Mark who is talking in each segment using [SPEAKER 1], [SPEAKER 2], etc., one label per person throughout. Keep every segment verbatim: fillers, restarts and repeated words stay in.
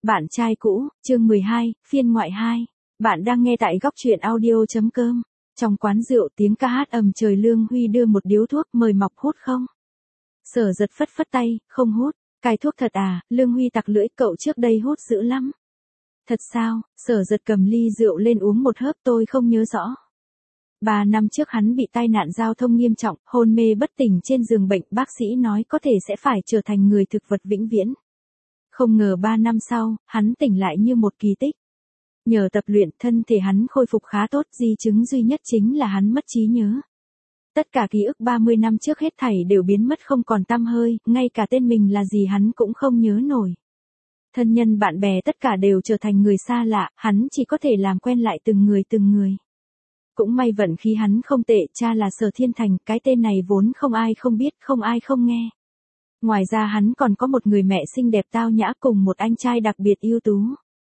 [SPEAKER 1] Bạn trai cũ, chương mười hai, phiên ngoại hai. Bạn đang nghe tại góc truyện audio.com. Trong quán rượu tiếng ca hát ầm trời, Lương Huy đưa một điếu thuốc, mời Mọc hút không? Sở Giật phất phất tay, không hút. Cai thuốc thật à? Lương Huy tặc lưỡi, cậu trước đây hút dữ lắm. Thật sao? Sở Giật cầm ly rượu lên uống một hớp, tôi không nhớ rõ. Ba năm trước hắn bị tai nạn giao thông nghiêm trọng, hôn mê bất tỉnh trên giường bệnh, bác sĩ nói có thể sẽ phải trở thành người thực vật vĩnh viễn. Không ngờ ba năm sau, hắn tỉnh lại như một kỳ tích. Nhờ tập luyện, thân thể hắn khôi phục khá tốt, di chứng duy nhất chính là hắn mất trí nhớ. Tất cả ký ức ba mươi năm trước hết thảy đều biến mất không còn tăm hơi, ngay cả tên mình là gì hắn cũng không nhớ nổi. Thân nhân bạn bè tất cả đều trở thành người xa lạ, hắn chỉ có thể làm quen lại từng người từng người. Cũng may vận khí hắn không tệ, cha là Sở Thiên Thành, cái tên này vốn không ai không biết, không ai không nghe. Ngoài ra hắn còn có một người mẹ xinh đẹp tao nhã cùng một anh trai đặc biệt ưu tú.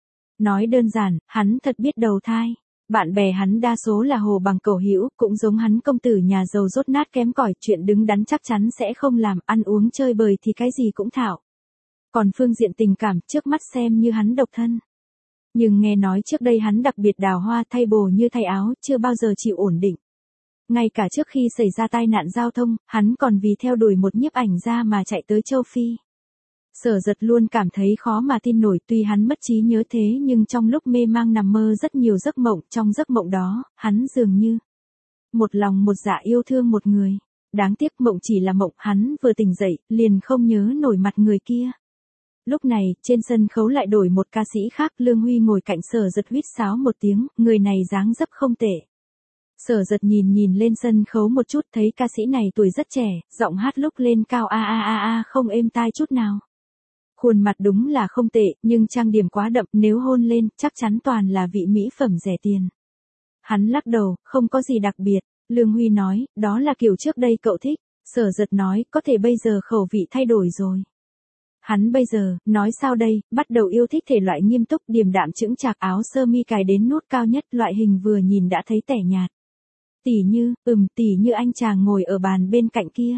[SPEAKER 1] Nói đơn giản, hắn thật biết đầu thai. Bạn bè hắn đa số là hồ bằng cẩu hữu, cũng giống hắn công tử nhà giàu dốt nát kém cỏi, chuyện đứng đắn chắc chắn sẽ không làm, ăn uống chơi bời thì cái gì cũng thạo. Còn phương diện tình cảm, trước mắt xem như hắn độc thân. Nhưng nghe nói trước đây hắn đặc biệt đào hoa, thay bồ như thay áo, chưa bao giờ chịu ổn định. Ngay cả trước khi xảy ra tai nạn giao thông, hắn còn vì theo đuổi một nhiếp ảnh gia mà chạy tới châu Phi. Sở Giật luôn cảm thấy khó mà tin nổi, tuy hắn mất trí nhớ thế nhưng trong lúc mê mang nằm mơ rất nhiều giấc mộng, trong giấc mộng đó, hắn dường như một lòng một dạ yêu thương một người. Đáng tiếc mộng chỉ là mộng, hắn vừa tỉnh dậy, liền không nhớ nổi mặt người kia. Lúc này, trên sân khấu lại đổi một ca sĩ khác, Lương Huy ngồi cạnh Sở Giật huýt sáo một tiếng, người này dáng dấp không tệ. Sở Giật nhìn nhìn lên sân khấu một chút, thấy ca sĩ này tuổi rất trẻ, giọng hát lúc lên cao a a a a không êm tai chút nào. Khuôn mặt đúng là không tệ, nhưng trang điểm quá đậm, nếu hôn lên, chắc chắn toàn là vị mỹ phẩm rẻ tiền. Hắn lắc đầu, không có gì đặc biệt. Lương Huy nói, đó là kiểu trước đây cậu thích. Sở Giật nói, có thể bây giờ khẩu vị thay đổi rồi. Hắn bây giờ, nói sao đây, bắt đầu yêu thích thể loại nghiêm túc, điềm đạm chững chạc, áo sơ mi cài đến nút cao nhất, loại hình vừa nhìn đã thấy tẻ nhạt. Tỉ như, ừm, tỉ như anh chàng ngồi ở bàn bên cạnh kia.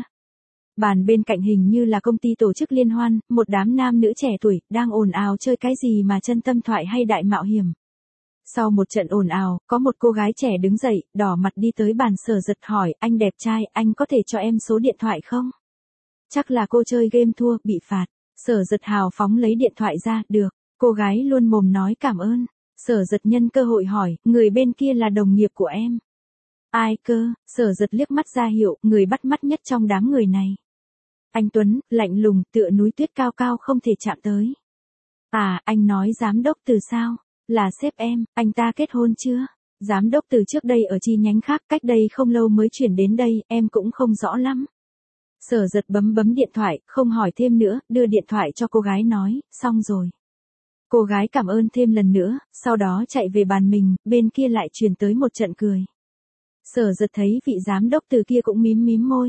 [SPEAKER 1] Bàn bên cạnh hình như là công ty tổ chức liên hoan, một đám nam nữ trẻ tuổi, đang ồn ào chơi cái gì mà chân tâm thoại hay đại mạo hiểm. Sau một trận ồn ào, có một cô gái trẻ đứng dậy, đỏ mặt đi tới bàn Sở Giật hỏi, anh đẹp trai, anh có thể cho em số điện thoại không? Chắc là cô chơi game thua, bị phạt. Sở Giật hào phóng lấy điện thoại ra, được. Cô gái luôn mồm nói cảm ơn. Sở Giật nhân cơ hội hỏi, người bên kia là đồng nghiệp của em. Ai cơ? Sở Giật liếc mắt ra hiệu, người bắt mắt nhất trong đám người này. Anh Tuấn, lạnh lùng, tựa núi tuyết cao cao không thể chạm tới. À, anh nói giám đốc Từ sao? Là sếp em, anh ta kết hôn chưa? Giám đốc Từ trước đây ở chi nhánh khác, cách đây không lâu mới chuyển đến đây, em cũng không rõ lắm. Sở Giật bấm bấm điện thoại, không hỏi thêm nữa, đưa điện thoại cho cô gái nói, xong rồi. Cô gái cảm ơn thêm lần nữa, sau đó chạy về bàn mình, bên kia lại truyền tới một trận cười. Sở Giật thấy vị giám đốc Từ kia cũng mím mím môi.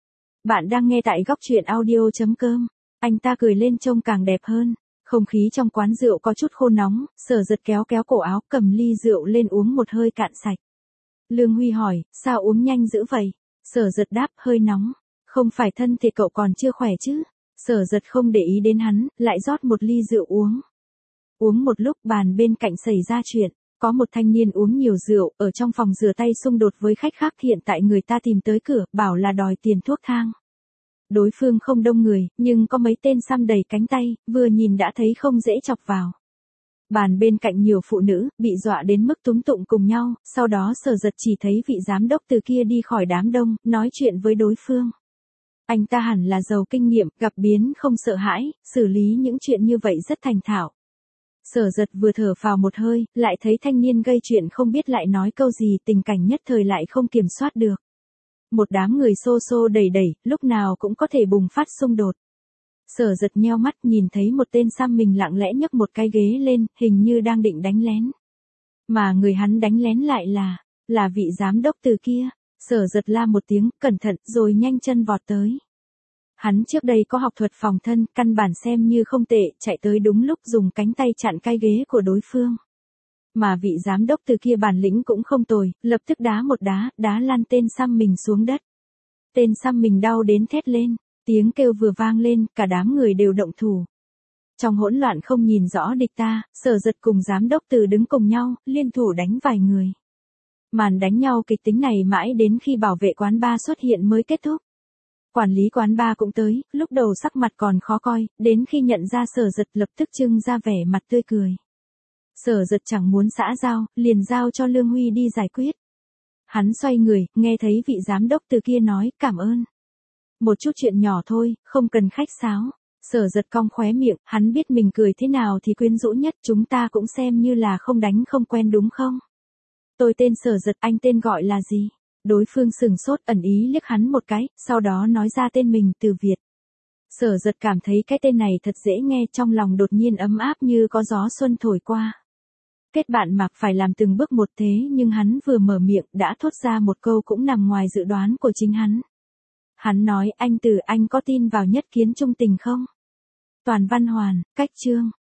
[SPEAKER 1] Bạn đang nghe tại góc truyện audio.com. Anh ta cười lên trông càng đẹp hơn. Không khí trong quán rượu có chút khô nóng, Sở Giật kéo kéo cổ áo, cầm ly rượu lên uống một hơi cạn sạch. Lương Huy hỏi, sao uống nhanh dữ vậy? Sở Giật đáp, hơi nóng. Không phải thân thể cậu còn chưa khỏe chứ? Sở Giật không để ý đến hắn, lại rót một ly rượu uống. Uống một lúc, bàn bên cạnh xảy ra chuyện. Có một thanh niên uống nhiều rượu, ở trong phòng rửa tay xung đột với khách khác, hiện tại người ta tìm tới cửa, bảo là đòi tiền thuốc thang. Đối phương không đông người, nhưng có mấy tên xăm đầy cánh tay, vừa nhìn đã thấy không dễ chọc vào. Bàn bên cạnh nhiều phụ nữ, bị dọa đến mức túm tụng cùng nhau, sau đó Sở Giật chỉ thấy vị giám đốc Từ kia đi khỏi đám đông, nói chuyện với đối phương. Anh ta hẳn là giàu kinh nghiệm, gặp biến không sợ hãi, xử lý những chuyện như vậy rất thành thạo. Sở Giật vừa thở phào một hơi, lại thấy thanh niên gây chuyện không biết lại nói câu gì, tình cảnh nhất thời lại không kiểm soát được. Một đám người xô xô đẩy đẩy, lúc nào cũng có thể bùng phát xung đột. Sở Giật nheo mắt nhìn thấy một tên xăm mình lặng lẽ nhấc một cái ghế lên, hình như đang định đánh lén. Mà người hắn đánh lén lại là, là vị giám đốc Từ kia. Sở Giật la một tiếng, cẩn thận, rồi nhanh chân vọt tới. Hắn trước đây có học thuật phòng thân, căn bản xem như không tệ, chạy tới đúng lúc dùng cánh tay chặn cái ghế của đối phương. Mà vị giám đốc Từ kia bản lĩnh cũng không tồi, lập tức đá một đá, đá lăn tên xăm mình xuống đất. Tên xăm mình đau đến thét lên, tiếng kêu vừa vang lên, cả đám người đều động thủ. Trong hỗn loạn không nhìn rõ địch ta, Sở Giật cùng giám đốc Từ đứng cùng nhau, liên thủ đánh vài người. Màn đánh nhau kịch tính này mãi đến khi bảo vệ quán bar xuất hiện mới kết thúc. Quản lý quán bar cũng tới, lúc đầu sắc mặt còn khó coi, đến khi nhận ra Sở Giật lập tức trưng ra vẻ mặt tươi cười. Sở Giật chẳng muốn xã giao, liền giao cho Lương Huy đi giải quyết. Hắn xoay người, nghe thấy vị giám đốc Từ kia nói, cảm ơn. Một chút chuyện nhỏ thôi, không cần khách sáo. Sở Giật cong khóe miệng, hắn biết mình cười thế nào thì quyến rũ nhất, chúng ta cũng xem như là không đánh không quen đúng không? Tôi tên Sở Giật, anh tên gọi là gì? Đối phương sừng sốt ẩn ý liếc hắn một cái, sau đó nói ra tên mình, Từ Việt. Sở Giật cảm thấy cái tên này thật dễ nghe, trong lòng đột nhiên ấm áp như có gió xuân thổi qua. Kết bạn mặc phải làm từng bước một thế nhưng hắn vừa mở miệng đã thốt ra một câu cũng nằm ngoài dự đoán của chính hắn. Hắn nói, anh Từ, anh có tin vào nhất kiến trung tình không? Toàn văn hoàn, cách chương.